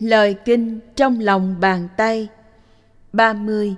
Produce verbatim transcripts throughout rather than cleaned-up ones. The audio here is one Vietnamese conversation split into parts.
Lời kinh trong lòng bàn tay. ba mươi.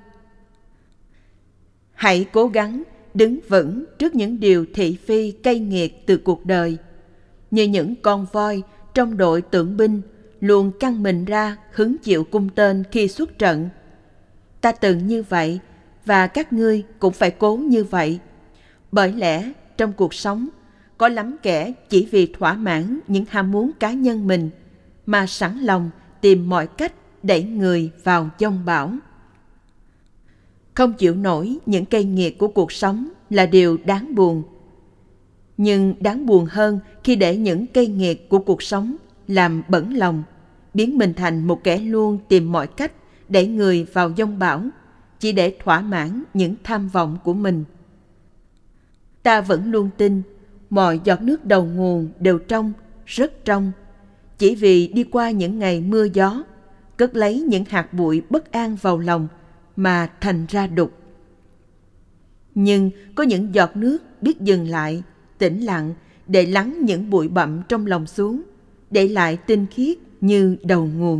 Hãy cố gắng đứng vững trước những điều thị phi cay nghiệt từ cuộc đời, như những con voi trong đội tượng binh luôn căng mình ra hứng chịu cung tên khi xuất trận. Ta từng như vậy, và các ngươi cũng phải cố như vậy. Bởi lẽ trong cuộc sống có lắm kẻ chỉ vì thỏa mãn những ham muốn cá nhân mình mà sẵn lòng tìm mọi cách đẩy người vào giông bão. Không chịu nổi những cay nghiệt của cuộc sống là điều đáng buồn. Nhưng đáng buồn hơn khi để những cay nghiệt của cuộc sống làm bẩn lòng, biến mình thành một kẻ luôn tìm mọi cách đẩy người vào giông bão, chỉ để thỏa mãn những tham vọng của mình. Ta vẫn luôn tin mọi giọt nước đầu nguồn đều trong, rất trong, chỉ vì đi qua những ngày mưa gió, cất lấy những hạt bụi bất an vào lòng mà thành ra đục. Nhưng có những giọt nước biết dừng lại, tĩnh lặng để lắng những bụi bặm trong lòng xuống, để lại tinh khiết như đầu nguồn.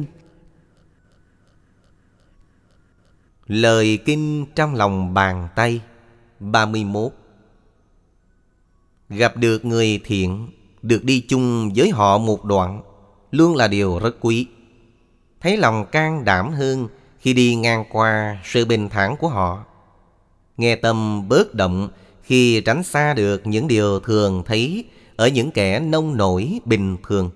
Lời kinh trong lòng bàn tay. ba mươi mốt. Gặp được người thiện, được đi chung với họ một đoạn, luôn là điều rất quý. Thấy lòng can đảm hơn khi đi ngang qua sự bình thản của họ. Nghe tâm bớt động khi tránh xa được những điều thường thấy ở những kẻ nông nổi bình thường.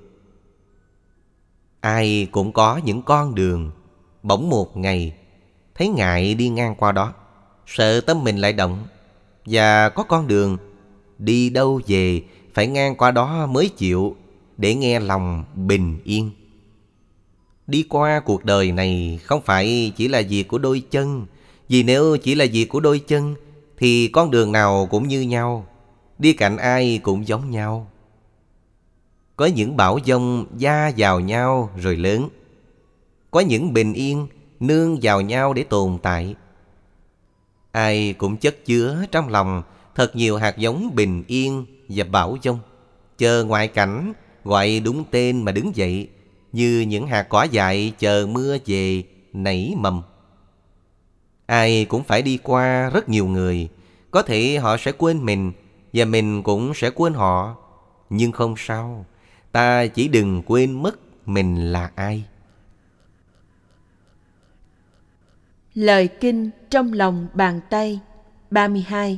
Ai cũng có những con đường, bỗng một ngày thấy ngại đi ngang qua đó, sợ tâm mình lại động. Và có con đường, đi đâu về phải ngang qua đó mới chịu, để nghe lòng bình yên. Đi qua cuộc đời này không phải chỉ là việc của đôi chân, vì nếu chỉ là việc của đôi chân thì con đường nào cũng như nhau, đi cạnh ai cũng giống nhau. Có những bão giông va vào nhau rồi lớn, có những bình yên nương vào nhau để tồn tại. Ai cũng chất chứa trong lòng thật nhiều hạt giống bình yên và bão giông, chờ ngoại cảnh gọi đúng tên mà đứng dậy, như những hạt cỏ dại chờ mưa về nảy mầm. Ai cũng phải đi qua rất nhiều người, có thể họ sẽ quên mình và mình cũng sẽ quên họ. Nhưng không sao, ta chỉ đừng quên mất mình là ai. Lời kinh trong lòng bàn tay. ba mươi hai.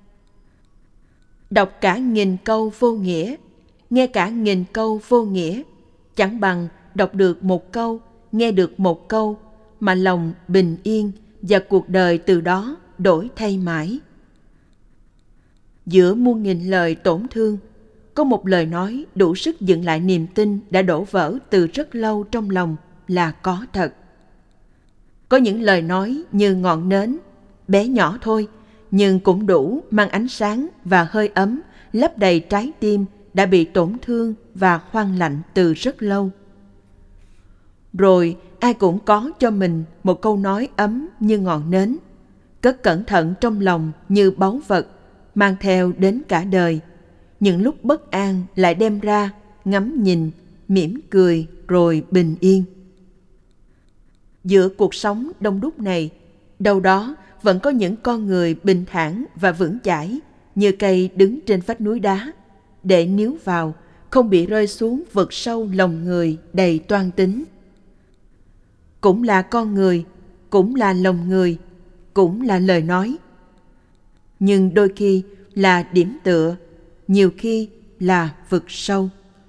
Đọc cả nghìn câu vô nghĩa, nghe cả nghìn câu vô nghĩa, chẳng bằng đọc được một câu, nghe được một câu, mà lòng bình yên và cuộc đời từ đó đổi thay mãi. Giữa muôn nghìn lời tổn thương, có một lời nói đủ sức dựng lại niềm tin đã đổ vỡ từ rất lâu trong lòng là có thật. Có những lời nói như ngọn nến, bé nhỏ thôi, nhưng cũng đủ mang ánh sáng và hơi ấm lấp đầy trái tim đã bị tổn thương và hoang lạnh từ rất lâu. Rồi ai cũng có cho mình một câu nói ấm như ngọn nến, cất cẩn thận trong lòng như báu vật, mang theo đến cả đời. Những lúc bất an lại đem ra, ngắm nhìn, mỉm cười rồi bình yên. Giữa cuộc sống đông đúc này, đâu đó vẫn có những con người bình thản và vững chãi, như cây đứng trên vách núi đá, để níu vào, không bị rơi xuống vực sâu lòng người đầy toan tính. Cũng là con người, cũng là lòng người, cũng là lời nói. Nhưng đôi khi là điểm tựa, nhiều khi là vực sâu.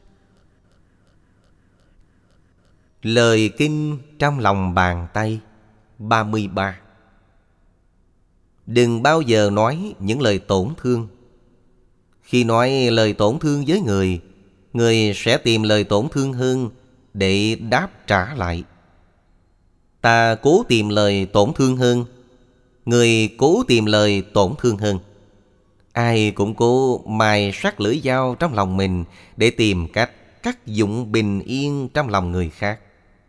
Lời kinh trong lòng bàn tay. ba mươi ba. Đừng bao giờ nói những lời tổn thương. Khi nói lời tổn thương với người, người sẽ tìm lời tổn thương hơn để đáp trả lại. Ta cố tìm lời tổn thương hơn, người cố tìm lời tổn thương hơn. Ai cũng cố mài sắc lưỡi dao trong lòng mình để tìm cách cắt dụng bình yên trong lòng người khác.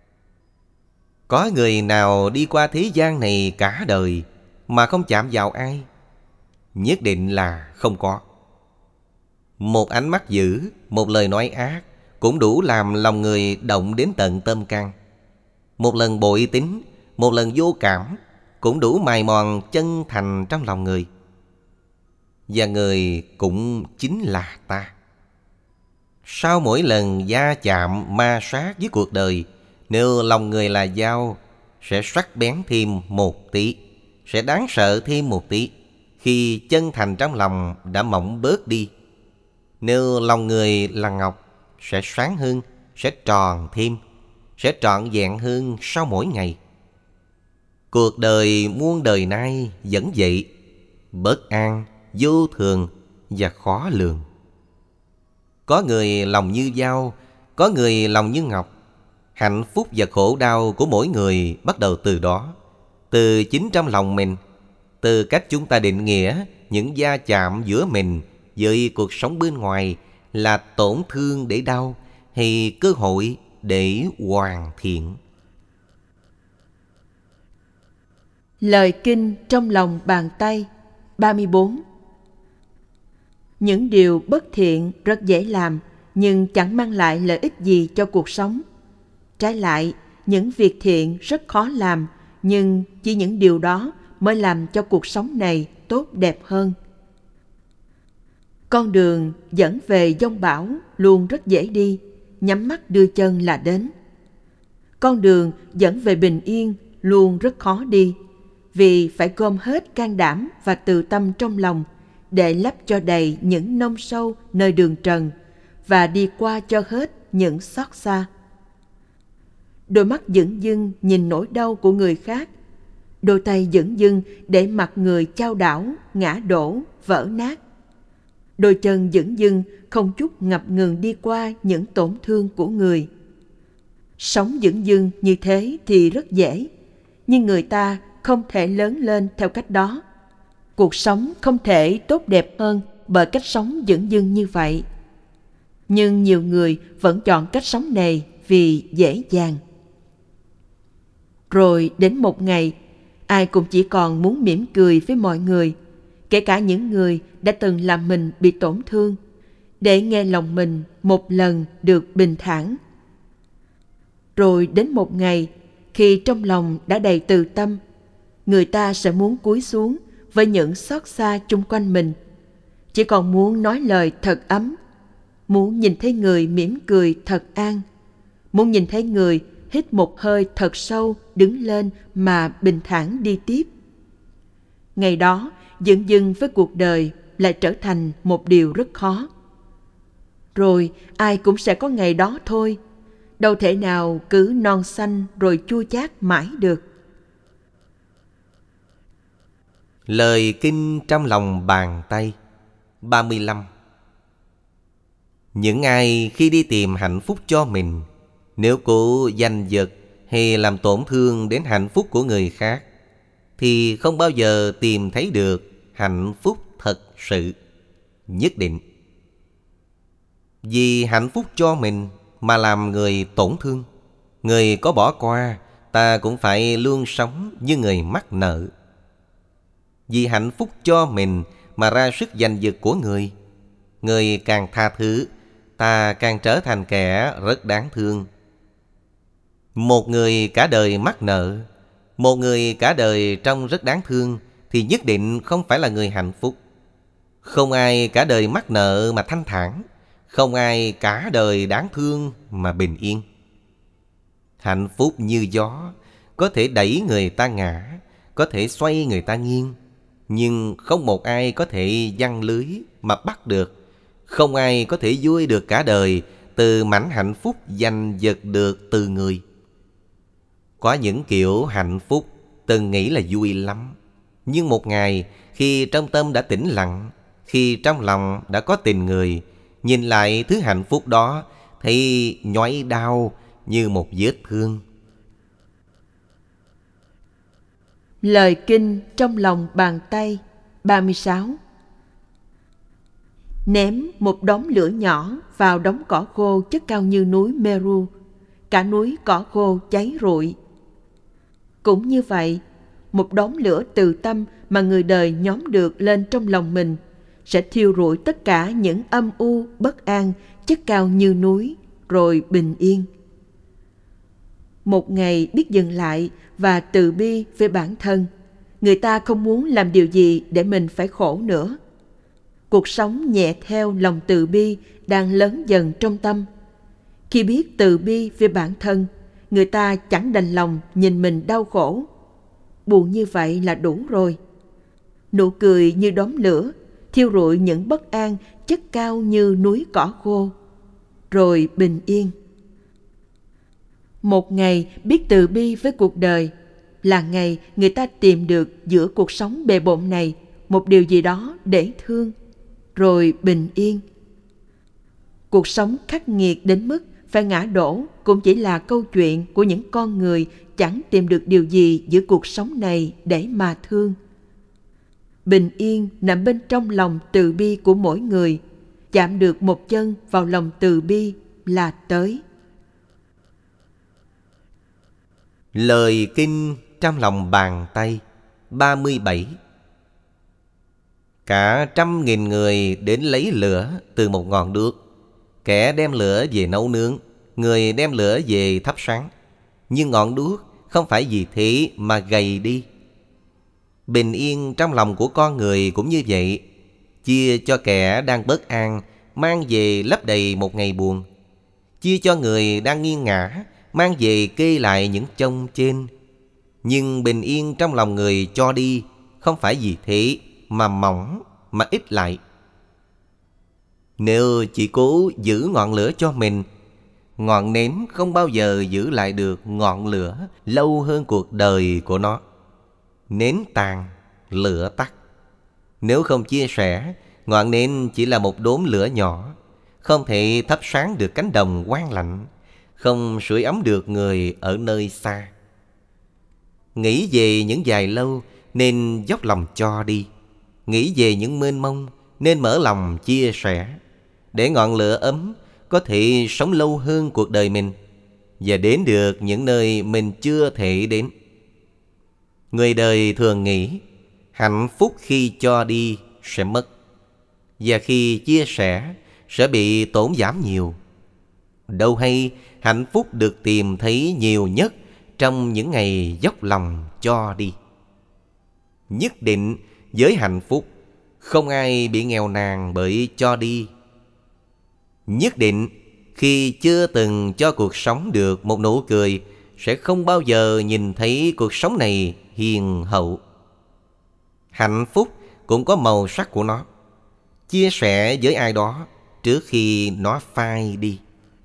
Có người nào đi qua thế gian này cả đời mà không chạm vào ai? Nhất định là không có. Một ánh mắt dữ, một lời nói ác cũng đủ làm lòng người động đến tận tâm can. Một lần bội tín, một lần vô cảm cũng đủ mài mòn chân thành trong lòng người. Và người cũng chính là ta. Sau mỗi lần va chạm ma sát với cuộc đời, nếu lòng người là dao, sẽ sắc bén thêm một tí, sẽ đáng sợ thêm một tí, khi chân thành trong lòng đã mỏng bớt đi. Nếu lòng người là ngọc, sẽ sáng hơn, sẽ tròn thêm, sẽ trọn vẹn hơn sau mỗi ngày. Cuộc đời muôn đời nay vẫn vậy, bất an, vô thường và khó lường. Có người lòng như dao, có người lòng như ngọc. Hạnh phúc và khổ đau của mỗi người bắt đầu từ đó, từ chính trong lòng mình, từ cách chúng ta định nghĩa những va chạm giữa mình với cuộc sống bên ngoài là tổn thương để đau hay cơ hội để hoàn thiện. Lời kinh trong lòng bàn tay ba mươi bốn. Những điều bất thiện rất dễ làm, nhưng chẳng mang lại lợi ích gì cho cuộc sống. Trái lại, những việc thiện rất khó làm, nhưng chỉ những điều đó mới làm cho cuộc sống này tốt đẹp hơn. Con đường dẫn về giông bão luôn rất dễ đi, nhắm mắt đưa chân là đến. Con đường dẫn về bình yên luôn rất khó đi, vì phải gom hết can đảm và từ tâm trong lòng để lấp cho đầy những nông sâu nơi đường trần và đi qua cho hết những xót xa. Đôi mắt dửng dưng nhìn nỗi đau của người khác, đôi tay dửng dưng để mặc người chao đảo, ngã đổ, vỡ nát. Đôi chân dửng dưng không chút ngập ngừng đi qua những tổn thương của người. Sống dửng dưng như thế thì rất dễ, nhưng người ta không thể lớn lên theo cách đó. Cuộc sống không thể tốt đẹp hơn bởi cách sống dửng dưng như vậy. Nhưng nhiều người vẫn chọn cách sống này vì dễ dàng. Rồi đến một ngày, ai cũng chỉ còn muốn mỉm cười với mọi người, kể cả những người đã từng làm mình bị tổn thương, để nghe lòng mình một lần được bình thản. Rồi đến một ngày, khi trong lòng đã đầy từ tâm, người ta sẽ muốn cúi xuống với những xót xa chung quanh mình, chỉ còn muốn nói lời thật ấm, muốn nhìn thấy người mỉm cười thật an, muốn nhìn thấy người hít một hơi thật sâu, đứng lên mà bình thản đi tiếp. Ngày đó, dửng dưng với cuộc đời lại trở thành một điều rất khó. Rồi ai cũng sẽ có ngày đó thôi, đâu thể nào cứ non xanh rồi chua chát mãi được. Lời kinh trong lòng bàn tay ba mươi lăm. Những ai khi đi tìm hạnh phúc cho mình, nếu cố giành giật hay làm tổn thương đến hạnh phúc của người khác, thì không bao giờ tìm thấy được hạnh phúc thật sự, nhất định. Vì hạnh phúc cho mình mà làm người tổn thương, người có bỏ qua, ta cũng phải luôn sống như người mắc nợ. Vì hạnh phúc cho mình mà ra sức giành giật của người, người càng tha thứ, ta càng trở thành kẻ rất đáng thương. Một người cả đời mắc nợ, một người cả đời trông rất đáng thương, thì nhất định không phải là người hạnh phúc. Không ai cả đời mắc nợ mà thanh thản, không ai cả đời đáng thương mà bình yên. Hạnh phúc như gió, có thể đẩy người ta ngã, có thể xoay người ta nghiêng, nhưng không một ai có thể giăng lưới mà bắt được. Không ai có thể vui được cả đời từ mảnh hạnh phúc giành giật được từ người. Có những kiểu hạnh phúc từng nghĩ là vui lắm, nhưng một ngày khi trong tâm đã tĩnh lặng, khi trong lòng đã có tình người, nhìn lại thứ hạnh phúc đó thấy nhói đau như một vết thương. Lời kinh trong lòng bàn tay ba mươi sáu. Ném một đống lửa nhỏ vào đống cỏ khô chất cao như núi Meru, cả núi cỏ khô cháy rụi. Cũng như vậy, một đống lửa từ tâm mà người đời nhóm được lên trong lòng mình sẽ thiêu rụi tất cả những âm u bất an chất cao như núi, rồi bình yên. Một ngày biết dừng lại và từ bi với bản thân. Người ta không muốn làm điều gì để mình phải khổ nữa. Cuộc sống nhẹ theo lòng từ bi đang lớn dần trong tâm. Khi biết từ bi với bản thân, người ta chẳng đành lòng nhìn mình đau khổ. Buồn như vậy là đủ rồi. Nụ cười như đốm lửa, thiêu rụi những bất an chất cao như núi cỏ khô. Rồi bình yên. Một ngày biết từ bi với cuộc đời là ngày người ta tìm được giữa cuộc sống bề bộn này một điều gì đó để thương. Rồi bình yên. Cuộc sống khắc nghiệt đến mức phải ngã đổ cũng chỉ là câu chuyện của những con người chẳng tìm được điều gì giữa cuộc sống này để mà thương. Bình yên nằm bên trong lòng từ bi của mỗi người. Chạm được một chân vào lòng từ bi là tới. Lời kinh trong lòng bàn tay ba mươi bảy. Cả trăm nghìn người đến lấy lửa từ một ngọn đuốc. Kẻ đem lửa về nấu nướng, người đem lửa về thắp sáng. Nhưng ngọn đuốc không phải vì thế mà gầy đi. Bình yên trong lòng của con người cũng như vậy. Chia cho kẻ đang bất an, mang về lấp đầy một ngày buồn. Chia cho người đang nghiêng ngã, mang về kê lại những chông trên. Nhưng bình yên trong lòng người cho đi, không phải vì thế mà mỏng, mà ít lại. Nếu chỉ cố giữ ngọn lửa cho mình, ngọn nến không bao giờ giữ lại được ngọn lửa lâu hơn cuộc đời của nó. Nến tàn, lửa tắt. Nếu không chia sẻ, ngọn nến chỉ là một đốm lửa nhỏ, không thể thắp sáng được cánh đồng quang lạnh, không sưởi ấm được người ở nơi xa. Nghĩ về những dài lâu nên dốc lòng cho đi. Nghĩ về những mênh mông nên mở lòng chia sẻ. Để ngọn lửa ấm có thể sống lâu hơn cuộc đời mình và đến được những nơi mình chưa thể đến. Người đời thường nghĩ hạnh phúc khi cho đi sẽ mất, và khi chia sẻ sẽ bị tổn giảm nhiều. Đâu hay hạnh phúc được tìm thấy nhiều nhất trong những ngày dốc lòng cho đi. Nhất định với hạnh phúc, không ai bị nghèo nàn bởi cho đi. Nhất định khi chưa từng cho cuộc sống được một nụ cười, sẽ không bao giờ nhìn thấy cuộc sống này hiền hậu. Hạnh phúc cũng có màu sắc của nó. Chia sẻ với ai đó trước khi nó phai đi.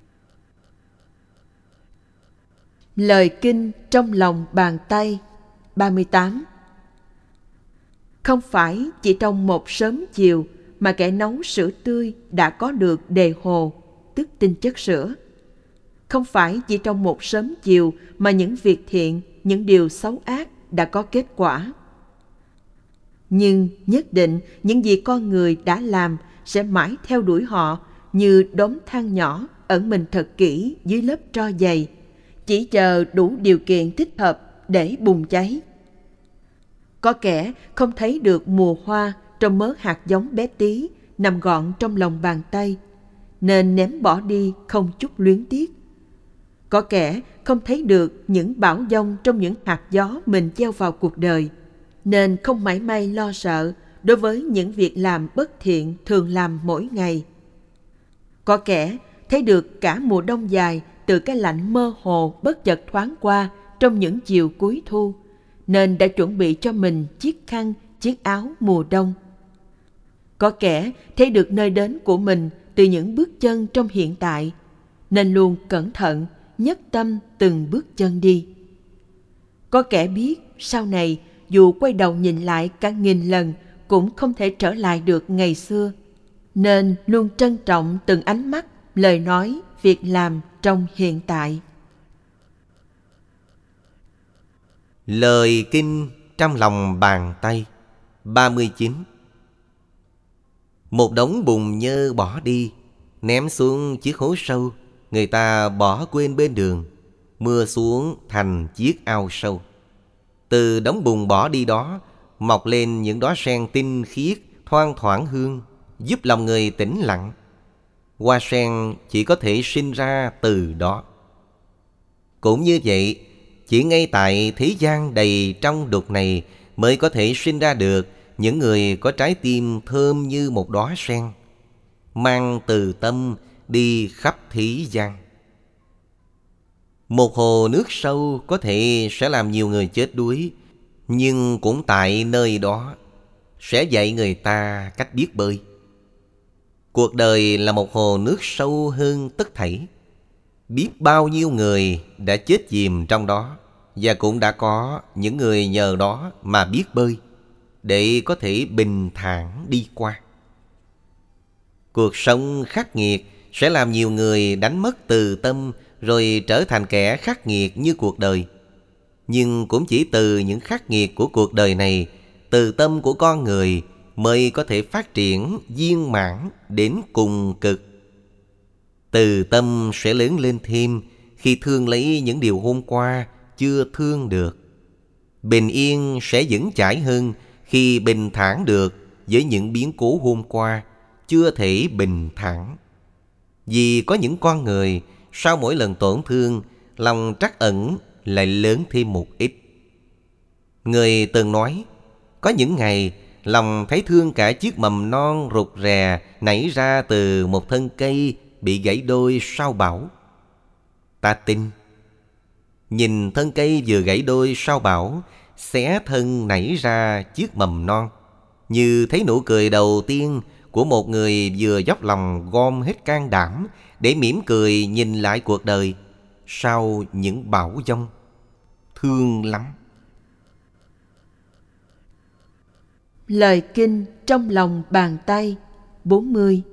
Lời kinh trong lòng bàn tay ba mươi tám. Không phải chỉ trong một sớm chiều mà kẻ nấu sữa tươi đã có được đề hồ, tức tinh chất sữa. Không phải chỉ trong một sớm chiều mà những việc thiện, những điều xấu ác đã có kết quả. Nhưng nhất định những gì con người đã làm sẽ mãi theo đuổi họ như đốm than nhỏ ẩn mình thật kỹ dưới lớp tro dày, chỉ chờ đủ điều kiện thích hợp để bùng cháy. Có kẻ không thấy được mùa hoa trong mớ hạt giống bé tí nằm gọn trong lòng bàn tay, nên ném bỏ đi không chút luyến tiếc. Có kẻ không thấy được những bão giông trong những hạt gió mình gieo vào cuộc đời, nên không mảy may lo sợ đối với những việc làm bất thiện thường làm mỗi ngày. Có kẻ thấy được cả mùa đông dài từ cái lạnh mơ hồ bất chợt thoáng qua trong những chiều cuối thu, nên đã chuẩn bị cho mình chiếc khăn, chiếc áo mùa đông. Có kẻ thấy được nơi đến của mình từ những bước chân trong hiện tại, nên luôn cẩn thận, nhất tâm từng bước chân đi. Có kẻ biết sau này dù quay đầu nhìn lại cả nghìn lần cũng không thể trở lại được ngày xưa, nên luôn trân trọng từng ánh mắt, lời nói, việc làm trong hiện tại. Lời kinh trong lòng bàn tay ba mươi chín. Một đống bùn nhơ bỏ đi, ném xuống chiếc hố sâu, người ta bỏ quên bên đường, mưa xuống thành chiếc ao sâu. Từ đống bùn bỏ đi đó mọc lên những đóa sen tinh khiết, thoang thoảng hương, giúp lòng người tĩnh lặng. Hoa sen chỉ có thể sinh ra từ đó. Cũng như vậy, chỉ ngay tại thế gian đầy trong đục này mới có thể sinh ra được những người có trái tim thơm như một đóa sen, mang từ tâm đi khắp thế gian. Một hồ nước sâu có thể sẽ làm nhiều người chết đuối, nhưng cũng tại nơi đó sẽ dạy người ta cách biết bơi. Cuộc đời là một hồ nước sâu hơn tất thảy. Biết bao nhiêu người đã chết chìm trong đó, và cũng đã có những người nhờ đó mà biết bơi, để có thể bình thản đi qua. Cuộc sống khắc nghiệt sẽ làm nhiều người đánh mất từ tâm, rồi trở thành kẻ khắc nghiệt như cuộc đời. Nhưng cũng chỉ từ những khắc nghiệt của cuộc đời này, từ tâm của con người mới có thể phát triển viên mãn đến cùng cực. Từ tâm sẽ lớn lên thêm khi thương lấy những điều hôm qua chưa thương được. Bình yên sẽ vững chãi hơn khi bình thản được với những biến cố hôm qua chưa thể bình thản. Vì có những con người sau mỗi lần tổn thương, lòng trắc ẩn lại lớn thêm một ít. Người từng nói, có những ngày lòng thấy thương cả chiếc mầm non rụt rè nảy ra từ một thân cây bị gãy đôi sau bão. Ta tin. Nhìn thân cây vừa gãy đôi sau bão, xé thân nảy ra chiếc mầm non, như thấy nụ cười đầu tiên của một người vừa dốc lòng gom hết can đảm để mỉm cười nhìn lại cuộc đời sau những bão giông. Thương lắm. Lời kinh trong lòng bàn tay bốn mươi.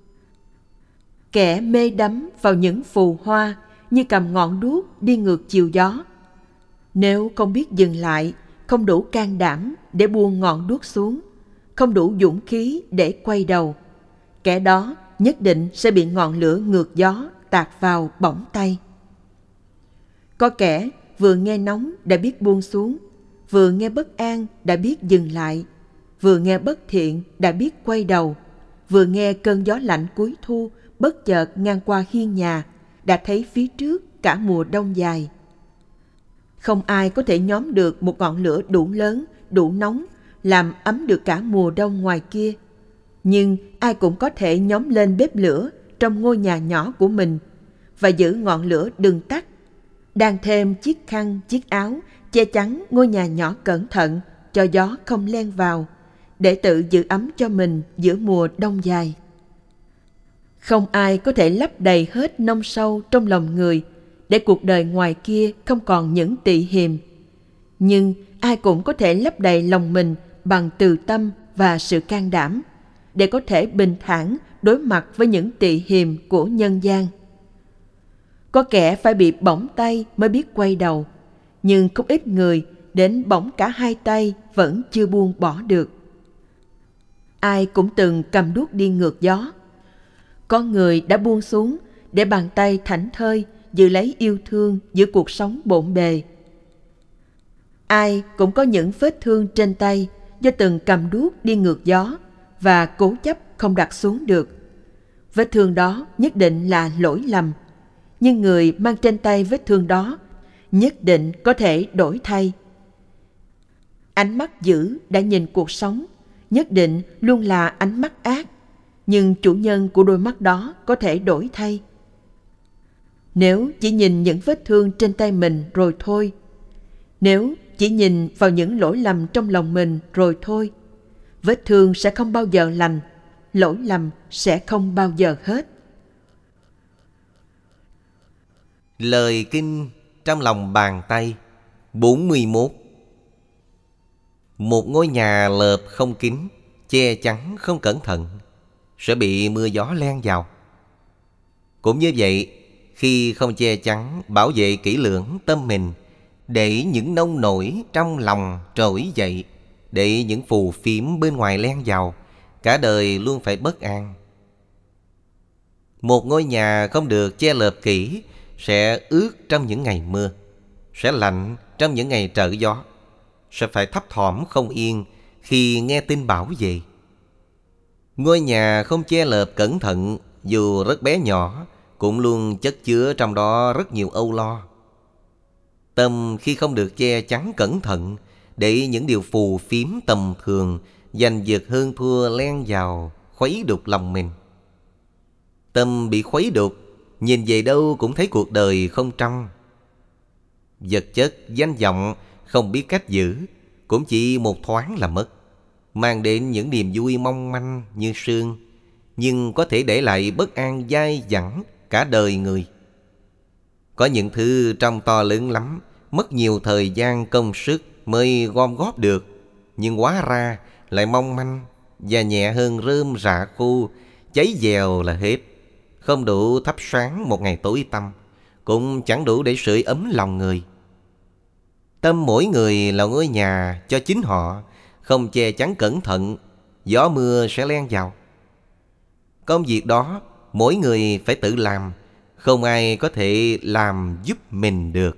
Kẻ mê đắm vào những phù hoa như cầm ngọn đuốc đi ngược chiều gió. Nếu không biết dừng lại, không đủ can đảm để buông ngọn đuốc xuống, không đủ dũng khí để quay đầu, kẻ đó nhất định sẽ bị ngọn lửa ngược gió tạt vào bỏng tay. Có kẻ vừa nghe nóng đã biết buông xuống, vừa nghe bất an đã biết dừng lại, vừa nghe bất thiện đã biết quay đầu, vừa nghe cơn gió lạnh cuối thu bất chợt ngang qua hiên nhà đã thấy phía trước cả mùa đông dài. Không ai có thể nhóm được một ngọn lửa đủ lớn, đủ nóng, làm ấm được cả mùa đông ngoài kia. Nhưng ai cũng có thể nhóm lên bếp lửa trong ngôi nhà nhỏ của mình và giữ ngọn lửa đừng tắt, đan thêm chiếc khăn, chiếc áo che chắn ngôi nhà nhỏ cẩn thận cho gió không len vào, để tự giữ ấm cho mình giữa mùa đông dài. Không ai có thể lấp đầy hết nông sâu trong lòng người để cuộc đời ngoài kia không còn những tị hiềm. Nhưng ai cũng có thể lấp đầy lòng mình bằng từ tâm và sự can đảm để có thể bình thản đối mặt với những tị hiềm của nhân gian. Có kẻ phải bị bỏng tay mới biết quay đầu, nhưng không ít người đến bỏng cả hai tay vẫn chưa buông bỏ được. Ai cũng từng cầm đuốc đi ngược gió. Có người đã buông xuống để bàn tay thảnh thơi giữ lấy yêu thương giữa cuộc sống bộn bề. Ai cũng có những vết thương trên tay do từng cầm đuốc đi ngược gió và cố chấp không đặt xuống được. Vết thương đó nhất định là lỗi lầm, nhưng người mang trên tay vết thương đó nhất định có thể đổi thay. Ánh mắt dữ đã nhìn cuộc sống nhất định luôn là ánh mắt ác, nhưng chủ nhân của đôi mắt đó có thể đổi thay. Nếu chỉ nhìn những vết thương trên tay mình rồi thôi, nếu chỉ nhìn vào những lỗi lầm trong lòng mình rồi thôi, vết thương sẽ không bao giờ lành, lỗi lầm sẽ không bao giờ hết. Lời kinh trong lòng bàn tay bốn mươi mốt. Một ngôi nhà lợp không kín, che chắn không cẩn thận, sẽ bị mưa gió len vào. Cũng như vậy, khi không che chắn, bảo vệ kỹ lưỡng tâm mình, để những nông nổi trong lòng trỗi dậy, để những phù phiếm bên ngoài len vào, cả đời luôn phải bất an. Một ngôi nhà không được che lợp kỹ sẽ ướt trong những ngày mưa, sẽ lạnh trong những ngày trở gió, sẽ phải thấp thỏm không yên khi nghe tin bão về. Ngôi nhà không che lợp cẩn thận, dù rất bé nhỏ, cũng luôn chất chứa trong đó rất nhiều âu lo. Tâm khi không được che chắn cẩn thận, để những điều phù phiếm tầm thường, giành giật hơn thua len vào, khuấy đục lòng mình. Tâm bị khuấy đục, nhìn về đâu cũng thấy cuộc đời không trong. Vật chất, danh vọng không biết cách giữ, cũng chỉ một thoáng là mất, mang đến những niềm vui mong manh như sương, nhưng có thể để lại bất an dai dẳng cả đời người. Có những thứ trông to lớn lắm, mất nhiều thời gian công sức mới gom góp được, nhưng hóa ra lại mong manh và nhẹ hơn rơm rạ khô, cháy dèo là hết. Không đủ thắp sáng một ngày tối tăm, cũng chẳng đủ để sưởi ấm lòng người. Tâm mỗi người là ngôi nhà cho chính họ, không che chắn cẩn thận, gió mưa sẽ len vào. Công việc đó mỗi người phải tự làm, không ai có thể làm giúp mình được.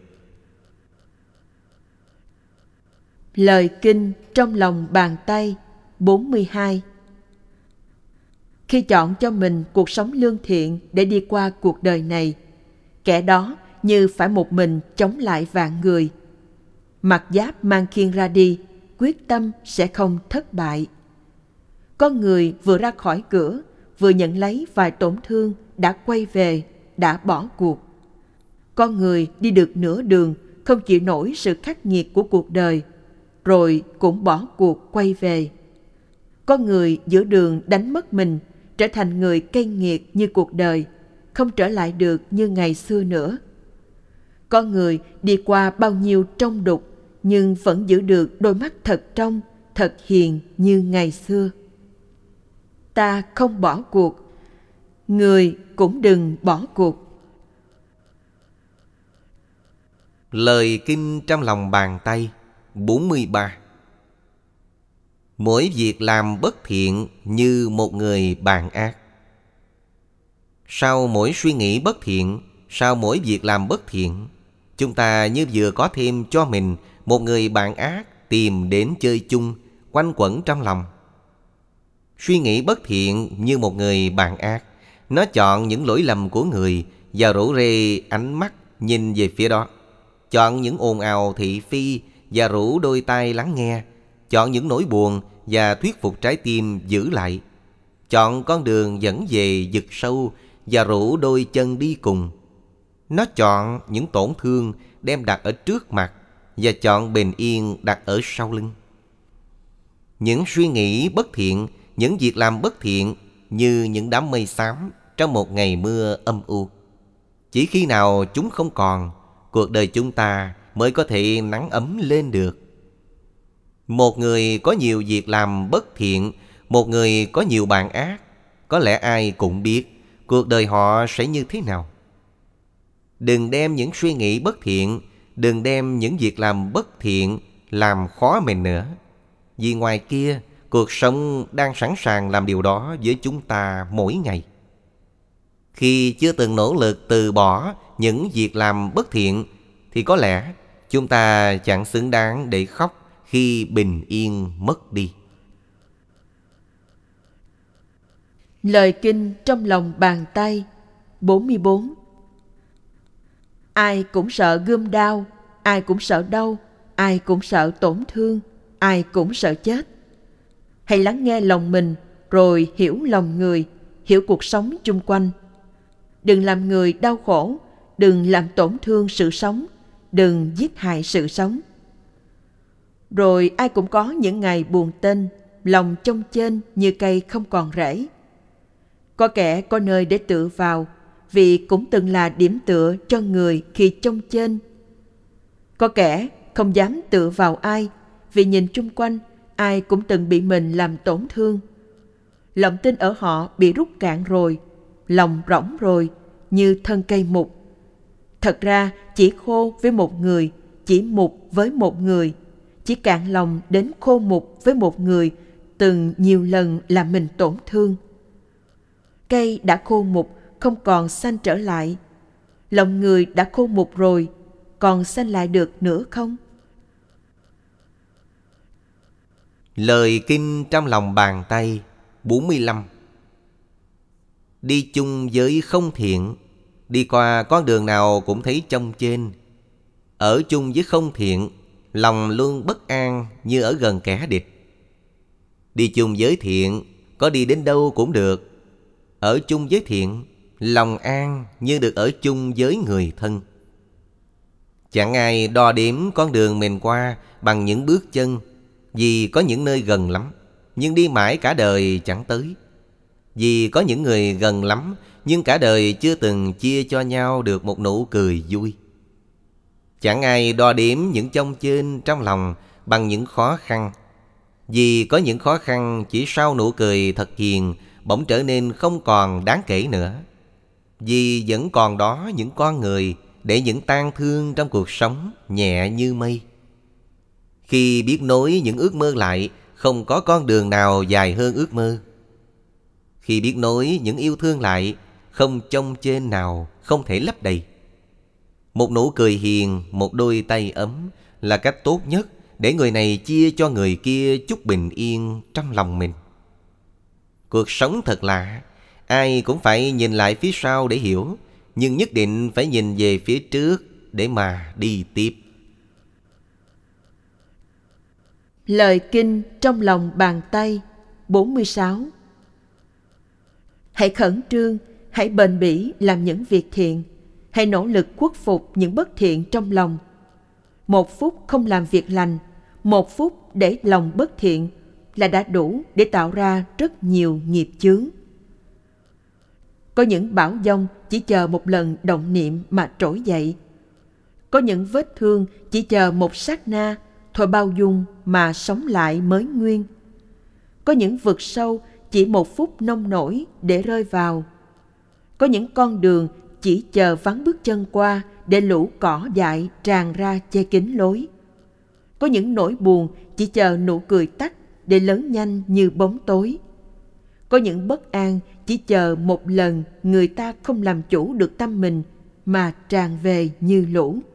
Lời kinh trong lòng bàn tay bốn mươi hai. Khi chọn cho mình cuộc sống lương thiện để đi qua cuộc đời này, kẻ đó như phải một mình chống lại vạn người. Mặc giáp mang khiên ra đi, quyết tâm sẽ không thất bại. Con người vừa ra khỏi cửa, vừa nhận lấy vài tổn thương, đã quay về, đã bỏ cuộc. Con người đi được nửa đường, không chịu nổi sự khắc nghiệt của cuộc đời, rồi cũng bỏ cuộc quay về. Con người giữa đường đánh mất mình, trở thành người cay nghiệt như cuộc đời, không trở lại được như ngày xưa nữa. Con người đi qua bao nhiêu trong đục, nhưng vẫn giữ được đôi mắt thật trong, thật hiền như ngày xưa. Ta không bỏ cuộc, người cũng đừng bỏ cuộc. Lời kinh trong lòng bàn tay bốn mươi ba. Mỗi việc làm bất thiện như một người bạn ác. Sau mỗi suy nghĩ bất thiện, sau mỗi việc làm bất thiện, chúng ta như vừa có thêm cho mình một người bạn ác tìm đến chơi chung, quanh quẩn trong lòng. Suy nghĩ bất thiện như một người bạn ác, nó chọn những lỗi lầm của người và rủ rê ánh mắt nhìn về phía đó. Chọn những ồn ào thị phi và rủ đôi tai lắng nghe. Chọn những nỗi buồn và thuyết phục trái tim giữ lại. Chọn con đường dẫn về vực sâu và rủ đôi chân đi cùng. Nó chọn những tổn thương đem đặt ở trước mặt và chọn bình yên đặt ở sau lưng. Những suy nghĩ bất thiện, những việc làm bất thiện như những đám mây xám trong một ngày mưa âm u. Chỉ khi nào chúng không còn, cuộc đời chúng ta mới có thể nắng ấm lên được. Một người có nhiều việc làm bất thiện, một người có nhiều bạn ác, có lẽ ai cũng biết cuộc đời họ sẽ như thế nào. Đừng đem những suy nghĩ bất thiện, đừng đem những việc làm bất thiện làm khó mình nữa. Vì ngoài kia, cuộc sống đang sẵn sàng làm điều đó với chúng ta mỗi ngày. Khi chưa từng nỗ lực từ bỏ những việc làm bất thiện, thì có lẽ chúng ta chẳng xứng đáng để khóc khi bình yên mất đi. Lời kinh trong lòng bàn tay bốn mươi bốn. Ai cũng sợ gươm đao, ai cũng sợ đau, ai cũng sợ tổn thương, ai cũng sợ chết. Hãy lắng nghe lòng mình, rồi hiểu lòng người, hiểu cuộc sống chung quanh. Đừng làm người đau khổ, đừng làm tổn thương sự sống, đừng giết hại sự sống. Rồi ai cũng có những ngày buồn tênh, lòng chông chênh như cây không còn rễ. Có kẻ có nơi để tựa vào, vì cũng từng là điểm tựa cho người khi chông chênh. Có kẻ không dám tựa vào ai, vì nhìn chung quanh ai cũng từng bị mình làm tổn thương. Lòng tin ở họ bị rút cạn rồi, lòng rỗng rồi, như thân cây mục. Thật ra chỉ khô với một người, chỉ mục với một người, chỉ cạn lòng đến khô mục với một người từng nhiều lần làm mình tổn thương. Cây đã khô mục không còn xanh trở lại. Lòng người đã khô mục rồi, còn xanh lại được nữa không? Lời kinh trong lòng bàn tay bốn mươi lăm. Đi chung với không thiện, đi qua con đường nào cũng thấy chông chênh. Ở chung với không thiện, lòng luôn bất an như ở gần kẻ địch. Đi chung với thiện, có đi đến đâu cũng được. Ở chung với thiện, lòng an như được ở chung với người thân. Chẳng ai đo đếm con đường mình qua bằng những bước chân, vì có những nơi gần lắm, nhưng đi mãi cả đời chẳng tới. Vì có những người gần lắm, nhưng cả đời chưa từng chia cho nhau được một nụ cười vui. Chẳng ai đo đếm những chông chênh trong lòng bằng những khó khăn, vì có những khó khăn chỉ sau nụ cười thật hiền bỗng trở nên không còn đáng kể nữa. Vì vẫn còn đó những con người để những tang thương trong cuộc sống nhẹ như mây. Khi biết nối những ước mơ lại, không có con đường nào dài hơn ước mơ. Khi biết nối những yêu thương lại, không chông chênh nào không thể lấp đầy. Một nụ cười hiền, một đôi tay ấm là cách tốt nhất để người này chia cho người kia chút bình yên trong lòng mình. Cuộc sống thật lạ, ai cũng phải nhìn lại phía sau để hiểu, nhưng nhất định phải nhìn về phía trước để mà đi tiếp. Lời kinh trong lòng bàn tay bốn mươi sáu. Hãy khẩn trương, hãy bền bỉ làm những việc thiện, hãy nỗ lực khuất phục những bất thiện trong lòng. Một phút không làm việc lành, một phút để lòng bất thiện là đã đủ để tạo ra rất nhiều nghiệp chướng. Có những bão giông chỉ chờ một lần động niệm mà trỗi dậy. Có những vết thương chỉ chờ một sát na thôi bao dung mà sống lại mới nguyên. Có những vực sâu chỉ một phút nông nổi để rơi vào. Có những con đường chỉ chờ vắng bước chân qua để lũ cỏ dại tràn ra che kín lối. Có những nỗi buồn chỉ chờ nụ cười tắt để lớn nhanh như bóng tối. Có những bất an chỉ chờ một lần người ta không làm chủ được tâm mình mà tràn về như lũ.